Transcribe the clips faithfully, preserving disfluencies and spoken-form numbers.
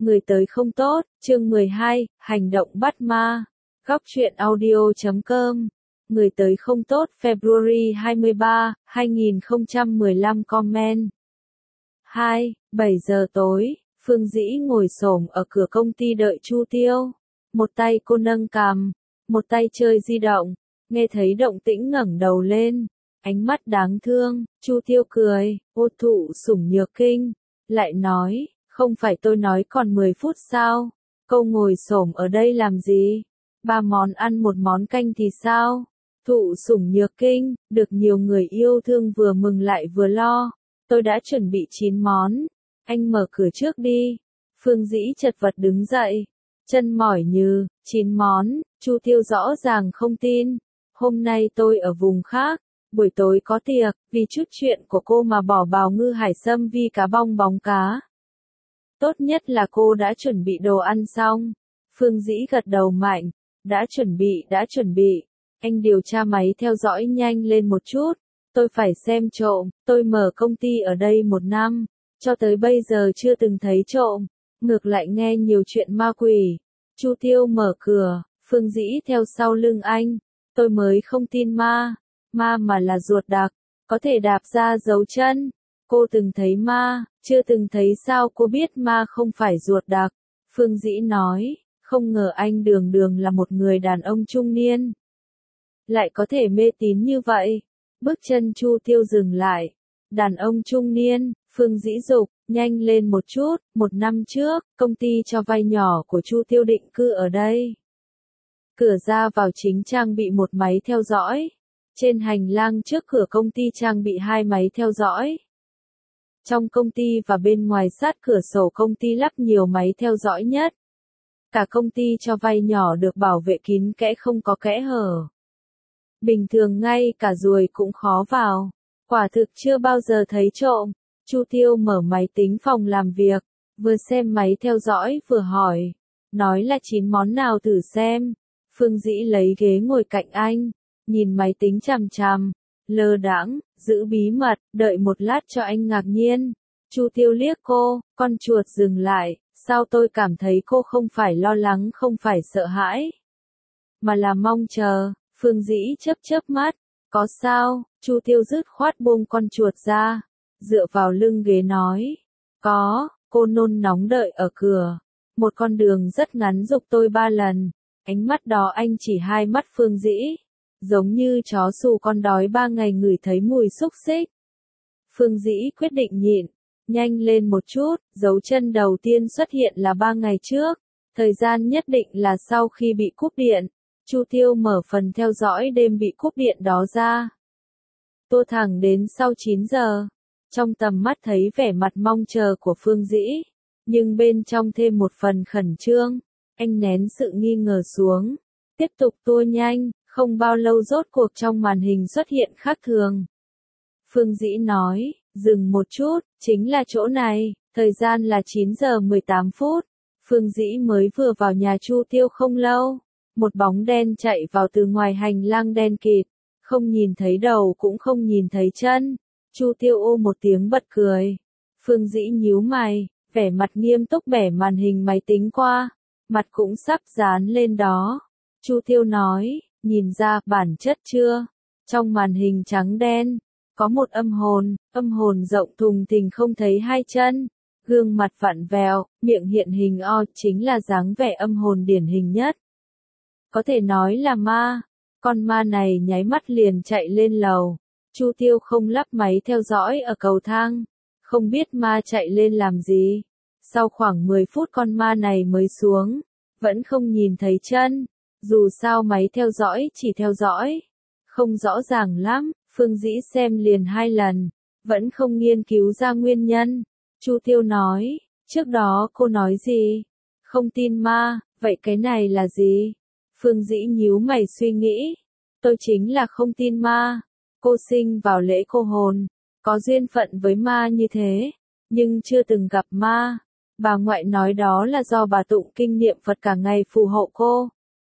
Người tới không tốt, chương mười hai, hành động bắt ma. Góc truyện audio chấm com. Người tới không tốt February hai mươi ba, hai nghìn không trăm mười lăm comment. hai, bảy giờ tối, Phương Dĩ ngồi xổm ở cửa công ty đợi Chu Tiêu. Một tay cô nâng cằm, một tay chơi di động, nghe thấy động tĩnh ngẩng đầu lên, ánh mắt đáng thương. Chu Tiêu cười, ô thụ sủng nhược kinh, lại nói, không phải tôi nói còn mười phút sao? Câu ngồi xổm ở đây làm gì? Ba món ăn một món canh thì sao? Thụ sủng nhược kinh, được nhiều người yêu thương vừa mừng lại vừa lo. Tôi đã chuẩn bị chín món, anh mở cửa trước đi. Phương Dĩ chật vật đứng dậy, chân mỏi như, chín món. Chu Tiêu rõ ràng không tin. Hôm nay tôi ở vùng khác, buổi tối có tiệc, vì chút chuyện của cô mà bỏ bào ngư hải sâm vi cá bong bóng cá. Tốt nhất là cô đã chuẩn bị đồ ăn xong. Phương Dĩ gật đầu mạnh, đã chuẩn bị, đã chuẩn bị. Anh điều tra máy theo dõi nhanh lên một chút. Tôi phải xem trộm, tôi mở công ty ở đây một năm, cho tới bây giờ chưa từng thấy trộm, ngược lại nghe nhiều chuyện ma quỷ. Chu Tiêu mở cửa, Phương Dĩ theo sau lưng anh. Tôi mới không tin ma, ma mà là ruột đặc, có thể đạp ra dấu chân. Cô từng thấy ma, chưa từng thấy sao cô biết ma không phải ruột đặc. Phương Dĩ nói, không ngờ anh đường đường là một người đàn ông trung niên, lại có thể mê tín như vậy. Bước chân Chu Tiêu dừng lại. Đàn ông trung niên, Phương Dĩ dục, nhanh lên một chút. Một năm trước, công ty cho vay nhỏ của Chu Tiêu định cư ở đây. Cửa ra vào chính trang bị một máy theo dõi. Trên hành lang trước cửa công ty trang bị hai máy theo dõi. Trong công ty và bên ngoài sát cửa sổ công ty lắp nhiều máy theo dõi nhất. Cả công ty cho vay nhỏ được bảo vệ kín kẽ không có kẽ hở. Bình thường ngay cả ruồi cũng khó vào. Quả thực chưa bao giờ thấy trộm. Chu Tiêu mở máy tính phòng làm việc, vừa xem máy theo dõi vừa hỏi. Nói là chín món nào thử xem. Phương Dĩ lấy ghế ngồi cạnh anh, nhìn máy tính chằm chằm, lơ đãng, giữ bí mật, đợi một lát cho anh ngạc nhiên. Chu Tiêu liếc cô, con chuột dừng lại, sao tôi cảm thấy cô không phải lo lắng không phải sợ hãi, mà là mong chờ. Phương Dĩ chớp chớp mắt, có sao? Chu Tiêu dứt khoát buông con chuột ra, dựa vào lưng ghế nói, có. Cô nôn nóng đợi ở cửa, một con đường rất ngắn giục tôi ba lần. Ánh mắt đó anh chỉ hai mắt Phương Dĩ, giống như chó xù con đói ba ngày ngửi thấy mùi xúc xích. Phương Dĩ quyết định nhịn, nhanh lên một chút. Dấu chân đầu tiên xuất hiện là ba ngày trước, thời gian nhất định là sau khi bị cúp điện. Chu Tiêu mở phần theo dõi đêm bị cúp điện đó ra, tua thẳng đến sau chín giờ. Trong tầm mắt thấy vẻ mặt mong chờ của Phương Dĩ, nhưng bên trong thêm một phần khẩn trương. Anh nén sự nghi ngờ xuống, tiếp tục tua nhanh. Không bao lâu rốt cuộc trong màn hình xuất hiện khác thường. Phương Dĩ nói, dừng một chút, chính là chỗ này, thời gian là chín giờ mười tám phút. Phương Dĩ mới vừa vào nhà Chu Tiêu không lâu. Một bóng đen chạy vào từ ngoài hành lang đen kịt, không nhìn thấy đầu cũng không nhìn thấy chân. Chu Tiêu ô một tiếng bật cười. Phương Dĩ nhíu mày, vẻ mặt nghiêm túc bẻ màn hình máy tính qua, mặt cũng sắp dán lên đó. Chu Tiêu nói, nhìn ra bản chất chưa? Trong màn hình trắng đen, có một âm hồn, âm hồn rộng thùng thình không thấy hai chân, gương mặt vặn vẹo, miệng hiện hình o, chính là dáng vẻ âm hồn điển hình nhất. Có thể nói là ma. Con ma này nháy mắt liền chạy lên lầu. Chu Tiêu không lắp máy theo dõi ở cầu thang, không biết ma chạy lên làm gì. Sau khoảng mười phút con ma này mới xuống, vẫn không nhìn thấy chân. Dù sao máy theo dõi chỉ theo dõi, không rõ ràng lắm. Phương Dĩ xem liền hai lần, vẫn không nghiên cứu ra nguyên nhân. Chu Tiêu nói, trước đó cô nói gì? Không tin ma, vậy cái này là gì? Phương Dĩ nhíu mày suy nghĩ, tôi chính là không tin ma. Cô sinh vào lễ cô hồn, có duyên phận với ma như thế, nhưng chưa từng gặp ma. Bà ngoại nói đó là do bà tụng kinh niệm Phật cả ngày phù hộ cô.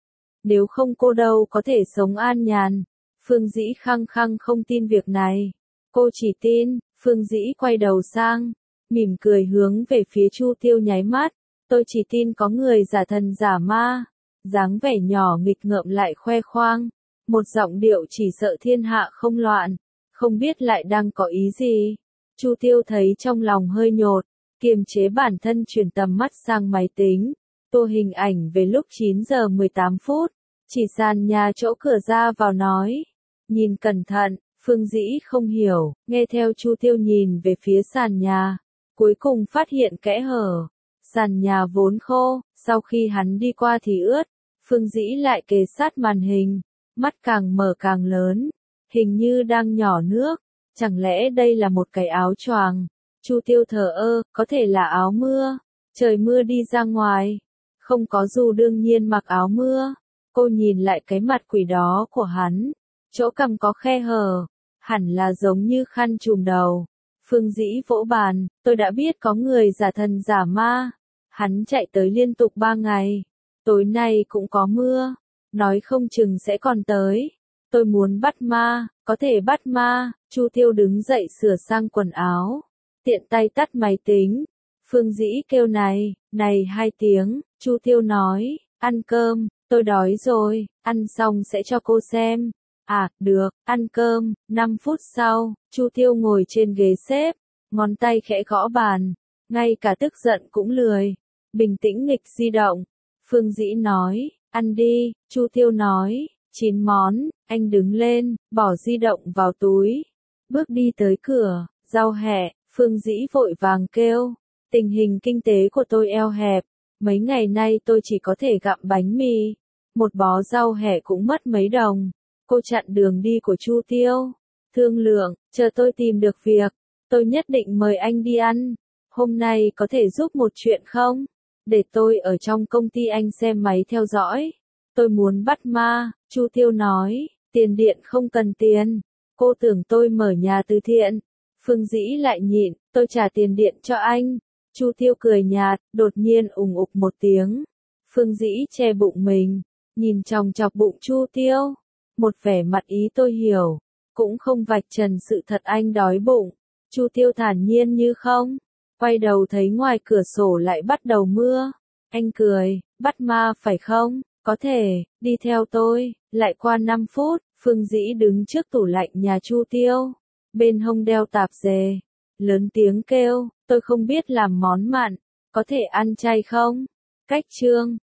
Nếu không cô đâu có thể sống an nhàn. Phương Dĩ khăng khăng không tin việc này. Cô chỉ tin. Phương Dĩ quay đầu sang, mỉm cười hướng về phía Chu Tiêu nháy mắt. Tôi chỉ tin có người giả thần giả ma, dáng vẻ nhỏ nghịch ngợm lại khoe khoang, một giọng điệu chỉ sợ thiên hạ không loạn, không biết lại đang có ý gì. Chu Tiêu thấy trong lòng hơi nhột, kiềm chế bản thân chuyển tầm mắt sang máy tính, tô hình ảnh về lúc chín giờ mười tám phút, chỉ sàn nhà chỗ cửa ra vào nói, nhìn cẩn thận. Phương Dĩ không hiểu, nghe theo Chu Tiêu nhìn về phía sàn nhà, cuối cùng phát hiện kẽ hở. Sàn nhà vốn khô, sau khi hắn đi qua thì ướt, Phương Dĩ lại kề sát màn hình, mắt càng mở càng lớn, hình như đang nhỏ nước, chẳng lẽ đây là một cái áo choàng? Chu Tiêu thờ ơ, có thể là áo mưa, trời mưa đi ra ngoài, không có dù đương nhiên mặc áo mưa. Cô nhìn lại cái mặt quỷ đó của hắn, chỗ cằm có khe hở, hẳn là giống như khăn trùm đầu. Phương Dĩ vỗ bàn, tôi đã biết có người giả thần giả ma. Hắn chạy tới liên tục ba ngày. Tối nay cũng có mưa. Nói không chừng sẽ còn tới. Tôi muốn bắt ma, có thể bắt ma. Chu Tiêu đứng dậy sửa sang quần áo. Tiện tay tắt máy tính. Phương Dĩ kêu này, này hai tiếng. Chu Tiêu nói, ăn cơm, tôi đói rồi, ăn xong sẽ cho cô xem. À, được, ăn cơm. năm phút sau, Chu Tiêu ngồi trên ghế xếp, ngón tay khẽ gõ bàn, ngay cả tức giận cũng lười, bình tĩnh nghịch di động. Phương Dĩ nói, ăn đi. Chu Tiêu nói, chín món. Anh đứng lên, bỏ di động vào túi, bước đi tới cửa, rau hẹ. Phương Dĩ vội vàng kêu, tình hình kinh tế của tôi eo hẹp, mấy ngày nay tôi chỉ có thể gặm bánh mì, một bó rau hẹ cũng mất mấy đồng. Cô chặn đường đi của Chu Tiêu, thương lượng, chờ tôi tìm được việc, tôi nhất định mời anh đi ăn. Hôm nay có thể giúp một chuyện không? Để tôi ở trong công ty anh xem máy theo dõi. Tôi muốn bắt ma. Chu Tiêu nói, tiền điện không cần tiền. Cô tưởng tôi mở nhà từ thiện. Phương Dĩ lại nhịn, tôi trả tiền điện cho anh. Chu Tiêu cười nhạt, đột nhiên ùng ục một tiếng. Phương Dĩ che bụng mình, nhìn chòng chọc bụng Chu Tiêu. Một vẻ mặt ý tôi hiểu, cũng không vạch trần sự thật anh đói bụng. Chu Tiêu thản nhiên như không, quay đầu thấy ngoài cửa sổ lại bắt đầu mưa. Anh cười, bắt ma phải không? Có thể, đi theo tôi. Lại qua năm phút, Phương Dĩ đứng trước tủ lạnh nhà Chu Tiêu, bên hông đeo tạp dề, lớn tiếng kêu, tôi không biết làm món mặn, có thể ăn chay không? Cách chương